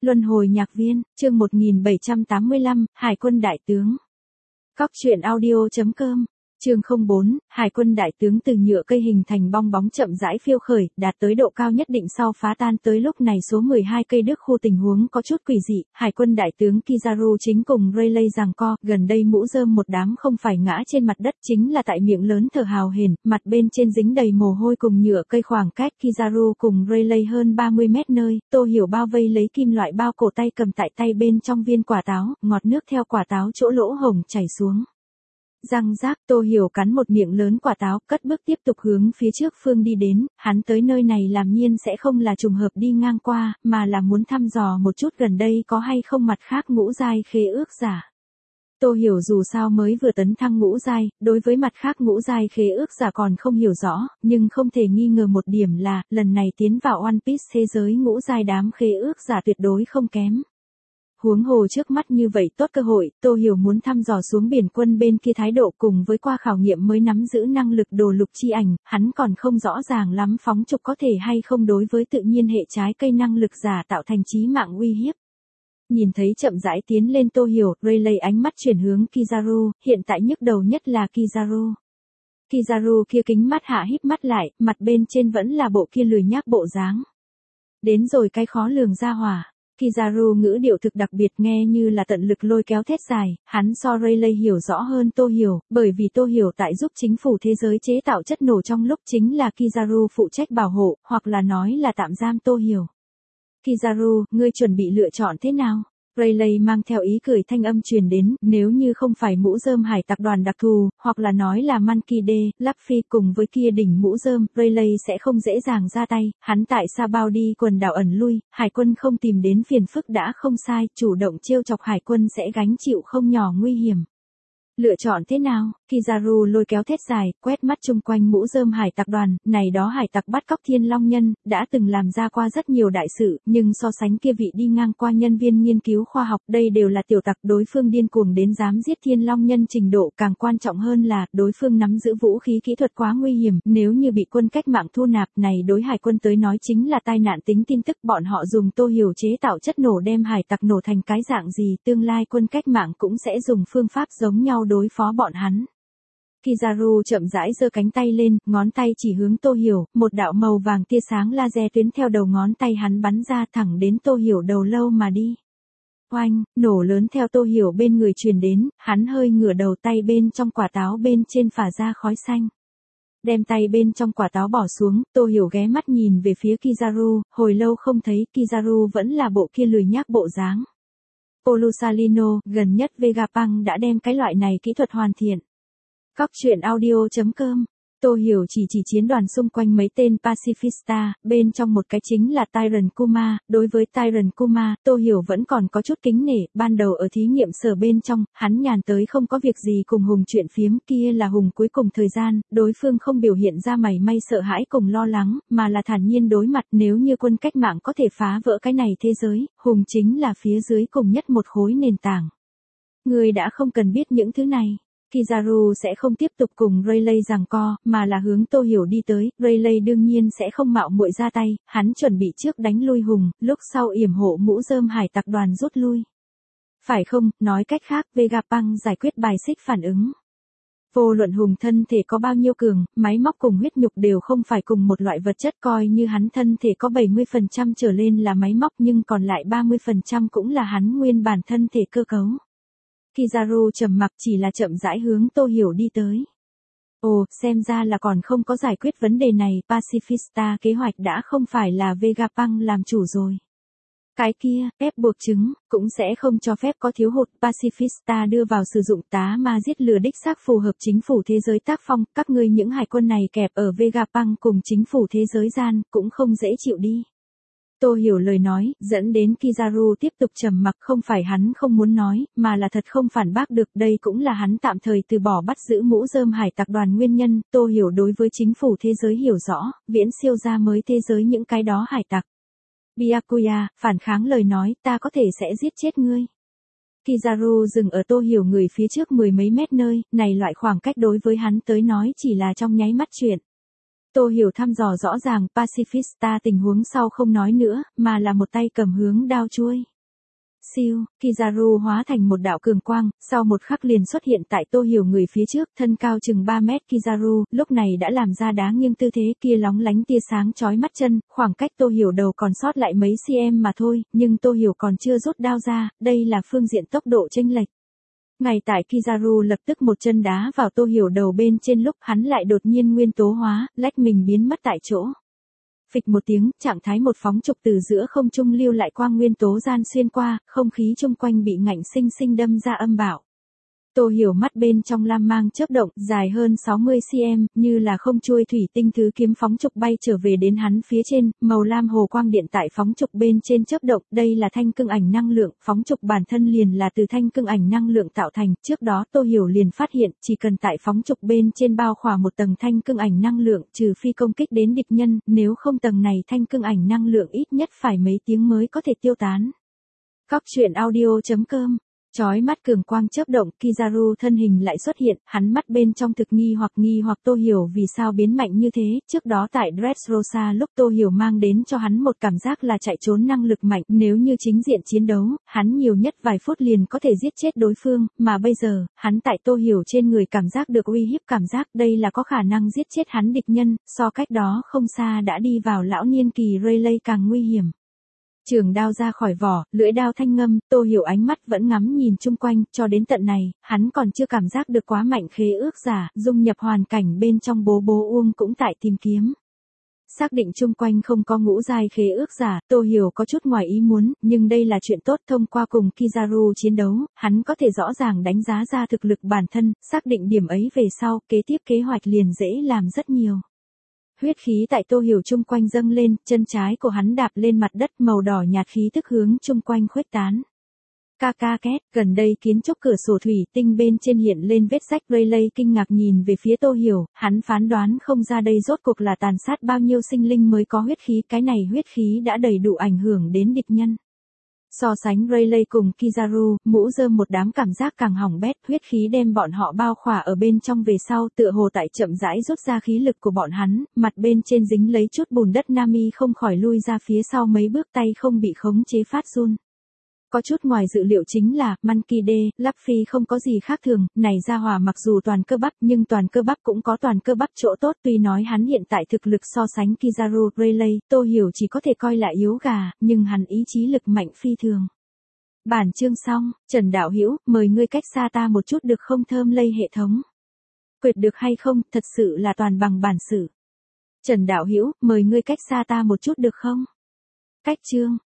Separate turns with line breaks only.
Luân hồi nhạc viên, chương 1785, Hải quân đại tướng. Cóc truyện audio.com, chương 04, Hải quân đại tướng từ nhựa cây hình thành bong bóng chậm rãi phiêu khởi, đạt tới độ cao nhất định sau phá tan tới lúc này số 12 cây đức khu tình huống có chút quỷ dị, Hải quân đại tướng Kizaru chính cùng Rayleigh giằng co, gần đây mũ rơm một đám không phải ngã trên mặt đất chính là tại miệng lớn thở hào hển, mặt bên trên dính đầy mồ hôi cùng nhựa cây khoảng cách Kizaru cùng Rayleigh hơn 30 mét nơi, Tô Hiểu bao vây lấy kim loại bao cổ tay cầm tại tay bên trong viên quả táo, ngọt nước theo quả táo chỗ lỗ hổng chảy xuống. Răng rác, Tô Hiểu cắn một miệng lớn quả táo, cất bước tiếp tục hướng phía trước phương đi đến, hắn tới nơi này làm nhiên sẽ không là trùng hợp đi ngang qua, mà là muốn thăm dò một chút gần đây có hay không mặt khác ngũ giai khế ước giả. Tô Hiểu dù sao mới vừa tấn thăng ngũ giai, đối với mặt khác ngũ giai khế ước giả còn không hiểu rõ, nhưng không thể nghi ngờ một điểm là, lần này tiến vào One Piece thế giới ngũ giai đám khế ước giả tuyệt đối không kém. Huống hồ trước mắt như vậy tốt cơ hội, Tô Hiểu muốn thăm dò xuống biển quân bên kia thái độ cùng với qua khảo nghiệm mới nắm giữ năng lực đồ lục chi ảnh, hắn còn không rõ ràng lắm phóng trục có thể hay không đối với tự nhiên hệ trái cây năng lực giả tạo thành chí mạng uy hiếp. Nhìn thấy chậm rãi tiến lên Tô Hiểu, Rayleigh ánh mắt chuyển hướng Kizaru, hiện tại nhức đầu nhất là Kizaru. Kizaru kia kính mắt hạ híp mắt lại, mặt bên trên vẫn là bộ kia lười nhác bộ dáng. Đến rồi cái khó lường ra hỏa. Kizaru ngữ điệu thực đặc biệt nghe như là tận lực lôi kéo thét dài, hắn so Rayleigh hiểu rõ hơn Tô Hiểu, bởi vì Tô Hiểu tại giúp chính phủ thế giới chế tạo chất nổ trong lúc chính là Kizaru phụ trách bảo hộ, hoặc là nói là tạm giam Tô Hiểu. Kizaru, ngươi chuẩn bị lựa chọn thế nào? Rayleigh mang theo ý cười thanh âm truyền đến, nếu như không phải mũ rơm hải tặc đoàn đặc thù, hoặc là nói là Monkey D, Luffy cùng với kia đỉnh mũ rơm, Rayleigh sẽ không dễ dàng ra tay, hắn tại Sao đi quần đảo ẩn lui, hải quân không tìm đến phiền phức đã không sai, chủ động trêu chọc hải quân sẽ gánh chịu không nhỏ nguy hiểm. Lựa chọn thế nào? Kizaru lôi kéo thét dài, quét mắt chung quanh mũ rơm hải tặc đoàn, này đó hải tặc bắt cóc Thiên Long Nhân, đã từng làm ra qua rất nhiều đại sự, nhưng so sánh kia vị đi ngang qua nhân viên nghiên cứu khoa học, đây đều là tiểu tặc, đối phương điên cuồng đến dám giết Thiên Long Nhân trình độ, càng quan trọng hơn là, đối phương nắm giữ vũ khí kỹ thuật quá nguy hiểm, nếu như bị quân cách mạng thu nạp, này đối hải quân tới nói chính là tai nạn tính tin tức, bọn họ dùng Tô Hiểu chế tạo chất nổ đem hải tặc nổ thành cái dạng gì, tương lai quân cách mạng cũng sẽ dùng phương pháp giống nhau đối phó bọn hắn. Kizaru chậm rãi giơ cánh tay lên, ngón tay chỉ hướng Tô Hiểu, một đạo màu vàng tia sáng laser tuyến theo đầu ngón tay hắn bắn ra thẳng đến Tô Hiểu đầu lâu mà đi. Oanh, nổ lớn theo Tô Hiểu bên người truyền đến, hắn hơi ngửa đầu tay bên trong quả táo bên trên phả ra khói xanh. Đem tay bên trong quả táo bỏ xuống, Tô Hiểu ghé mắt nhìn về phía Kizaru, hồi lâu không thấy, Kizaru vẫn là bộ kia lười nhác bộ dáng. Polusalino, gần nhất Vegapunk đã đem cái loại này kỹ thuật hoàn thiện. Cóc truyện audio.com, Tô Hiểu chỉ chiến đoàn xung quanh mấy tên pacifista, bên trong một cái chính là Tyrant Kuma, đối với Tyrant Kuma, Tô Hiểu vẫn còn có chút kính nể, ban đầu ở thí nghiệm sở bên trong, hắn nhàn tới không có việc gì cùng Hùng chuyện phiếm, kia là Hùng cuối cùng thời gian, đối phương không biểu hiện ra mảy may sợ hãi cùng lo lắng, mà là thản nhiên đối mặt, nếu như quân cách mạng có thể phá vỡ cái này thế giới, Hùng chính là phía dưới cùng nhất một khối nền tảng. Người đã không cần biết những thứ này. Kizaru sẽ không tiếp tục cùng Rayleigh giằng co, mà là hướng Tô Hiểu đi tới, Rayleigh đương nhiên sẽ không mạo muội ra tay, hắn chuẩn bị trước đánh lui Hùng, lúc sau yểm hộ mũ rơm hải tặc đoàn rút lui. Phải không, nói cách khác, Vegapunk giải quyết bài xích phản ứng. Vô luận Hùng thân thể có bao nhiêu cường, máy móc cùng huyết nhục đều không phải cùng một loại vật chất, coi như hắn thân thể có 70% trở lên là máy móc nhưng còn lại 30% cũng là hắn nguyên bản thân thể cơ cấu. Kizaru trầm mặc chỉ là chậm rãi hướng Tô Hiểu đi tới. Ồ, xem ra là còn không có giải quyết vấn đề này, Pacifista kế hoạch đã không phải là Vegapunk làm chủ rồi. Cái kia, ép buộc chứng, cũng sẽ không cho phép có thiếu hụt, Pacifista đưa vào sử dụng tá ma giết lừa đích xác phù hợp chính phủ thế giới tác phong, các ngươi những hải quân này kẹp ở Vegapunk cùng chính phủ thế giới gian, cũng không dễ chịu đi. Tô Hiểu lời nói, dẫn đến Kizaru tiếp tục trầm mặc, không phải hắn không muốn nói, mà là thật không phản bác được, đây cũng là hắn tạm thời từ bỏ bắt giữ mũ rơm hải tặc đoàn nguyên nhân, Tô Hiểu đối với chính phủ thế giới hiểu rõ, viễn siêu ra mới thế giới những cái đó hải tặc. Byakuya, phản kháng lời nói, ta có thể sẽ giết chết ngươi. Kizaru dừng ở Tô Hiểu người phía trước mười mấy mét nơi, này loại khoảng cách đối với hắn tới nói chỉ là trong nháy mắt chuyện. Tô Hiểu thăm dò rõ ràng Pacifista tình huống sau không nói nữa, mà là một tay cầm hướng đao chuôi. Siêu, Kizaru hóa thành một đạo cường quang, sau một khắc liền xuất hiện tại Tô Hiểu người phía trước, thân cao chừng 3 mét Kizaru, lúc này đã làm ra đá nghiêng tư thế kia lóng lánh tia sáng chói mắt chân, khoảng cách Tô Hiểu đầu còn sót lại mấy cm mà thôi, nhưng Tô Hiểu còn chưa rút đao ra, đây là phương diện tốc độ chênh lệch. Ngay tại Kizaru lập tức một chân đá vào Tô Hiểu đầu bên trên lúc hắn lại đột nhiên nguyên tố hóa, lách mình biến mất tại chỗ. Phịch một tiếng, trạng thái một phóng trục từ giữa không trung lưu lại quang nguyên tố gian xuyên qua, không khí chung quanh bị ngạnh sinh sinh đâm ra âm bạo. Tô Hiểu mắt bên trong lam mang chớp động, dài hơn 60 cm, như là không chuôi thủy tinh thứ kiếm phóng trục bay trở về đến hắn phía trên, màu lam hồ quang điện tại phóng trục bên trên chớp động, đây là thanh cương ảnh năng lượng, phóng trục bản thân liền là từ thanh cương ảnh năng lượng tạo thành, trước đó Tô Hiểu liền phát hiện, chỉ cần tại phóng trục bên trên bao khỏa một tầng thanh cương ảnh năng lượng, trừ phi công kích đến địch nhân, nếu không tầng này thanh cương ảnh năng lượng ít nhất phải mấy tiếng mới có thể tiêu tán. Cóc truyện audio.com. Chói mắt cường quang chớp động, Kizaru thân hình lại xuất hiện, hắn mắt bên trong thực nghi hoặc Tô Hiểu vì sao biến mạnh như thế, trước đó tại Dressrosa lúc Tô Hiểu mang đến cho hắn một cảm giác là chạy trốn năng lực mạnh, nếu như chính diện chiến đấu, hắn nhiều nhất vài phút liền có thể giết chết đối phương, mà bây giờ, hắn tại Tô Hiểu trên người cảm giác được uy hiếp cảm giác, đây là có khả năng giết chết hắn địch nhân, so cách đó không xa đã đi vào lão niên kỳ Rayleigh càng nguy hiểm. Trường đao ra khỏi vỏ, lưỡi đao thanh ngâm, Tô Hiểu ánh mắt vẫn ngắm nhìn chung quanh, cho đến tận này, hắn còn chưa cảm giác được quá mạnh khế ước giả, dung nhập hoàn cảnh bên trong bố Uông cũng tại tìm kiếm. Xác định chung quanh không có ngũ giai khế ước giả, Tô Hiểu có chút ngoài ý muốn, nhưng đây là chuyện tốt thông qua cùng Kizaru chiến đấu, hắn có thể rõ ràng đánh giá ra thực lực bản thân, xác định điểm ấy về sau, kế tiếp kế hoạch liền dễ làm rất nhiều. Huyết khí tại Tô Hiểu chung quanh dâng lên, chân trái của hắn đạp lên mặt đất màu đỏ nhạt khí tức hướng chung quanh khuếch tán. Két, gần đây kiến trúc cửa sổ thủy tinh bên trên hiện lên vết rách Rayleigh kinh ngạc nhìn về phía Tô Hiểu, hắn phán đoán không ra đây rốt cuộc là tàn sát bao nhiêu sinh linh mới có huyết khí, cái này huyết khí đã đầy đủ ảnh hưởng đến địch nhân. So sánh Rayleigh cùng Kizaru, mũ rơm một đám cảm giác càng hỏng bét, huyết khí đem bọn họ bao khỏa ở bên trong về sau, tựa hồ tại chậm rãi rút ra khí lực của bọn hắn, mặt bên trên dính lấy chút bùn đất, Nami không khỏi lui ra phía sau mấy bước, tay không bị khống chế phát run. Có chút ngoài dự liệu chính là, Monkey D, Luffy không có gì khác thường, này ra hỏa mặc dù toàn cơ bắp nhưng toàn cơ bắp cũng có toàn cơ bắp chỗ tốt, tuy nói hắn hiện tại thực lực so sánh Kizaru, Rayleigh, Tô Hiểu chỉ có thể coi là yếu gà, nhưng hắn ý chí lực mạnh phi thường. Bản chương xong, Trần Đạo Hữu mời ngươi cách xa ta một chút được không, thơm lây hệ thống. Quyệt được hay không, thật sự là toàn bằng bản sự. Trần Đạo Hữu mời ngươi cách xa ta một chút được không? Cách chương.